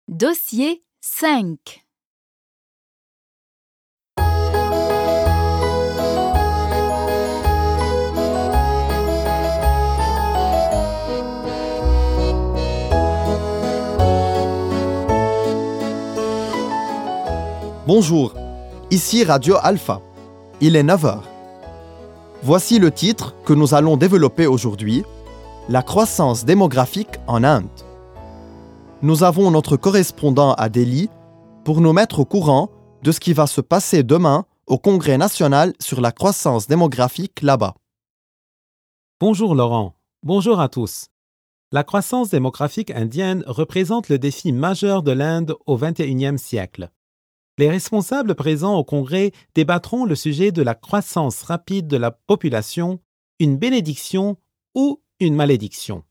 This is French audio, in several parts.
Dossier 5. Bonjour, ici Radio Alpha. Il est 9h. Voici le titre que nous allons développer aujourd'hui, la croissance démographique en Inde. Nous avons notre correspondant à Delhi pour nous mettre au courant de ce qui va se passer demain au Congrès national sur la croissance démographique là-bas. Bonjour Laurent, bonjour à tous. La croissance démographique indienne représente le défi majeur de l'Inde au XXIe siècle. Les responsables présents au Congrès débattront le sujet de la croissance rapide de la population, une bénédiction ou une malédiction.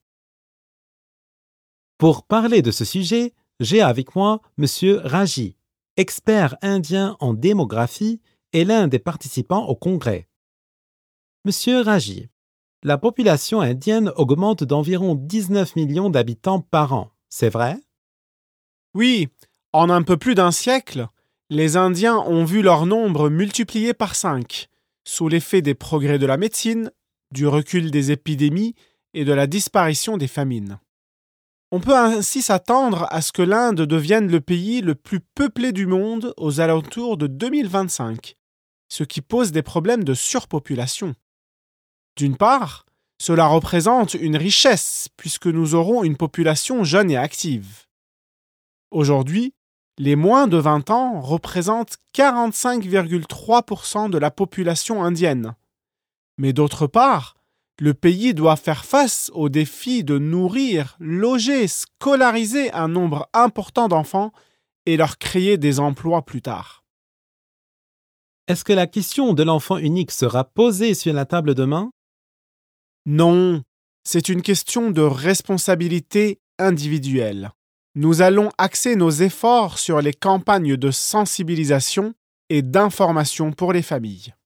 Pour parler de ce sujet, j'ai avec moi M. Raji, expert indien en démographie et l'un des participants au Congrès. M. Raji, la population indienne augmente d'environ 19 millions d'habitants par an, c'est vrai? Oui, en un peu plus d'un siècle, les Indiens ont vu leur nombre multiplié par 5, sous l'effet des progrès de la médecine, du recul des épidémies et de la disparition des famines. On peut ainsi s'attendre à ce que l'Inde devienne le pays le plus peuplé du monde aux alentours de 2025, ce qui pose des problèmes de surpopulation. D'une part, cela représente une richesse puisque nous aurons une population jeune et active. Aujourd'hui, les moins de 20 ans représentent 45,3% de la population indienne. Mais d'autre part, le pays doit faire face au défi de nourrir, loger, scolariser un nombre important d'enfants et leur créer des emplois plus tard. Est-ce que la question de l'enfant unique sera posée sur la table demain? Non, c'est une question de responsabilité individuelle. Nous allons axer nos efforts sur les campagnes de sensibilisation et d'information pour les familles.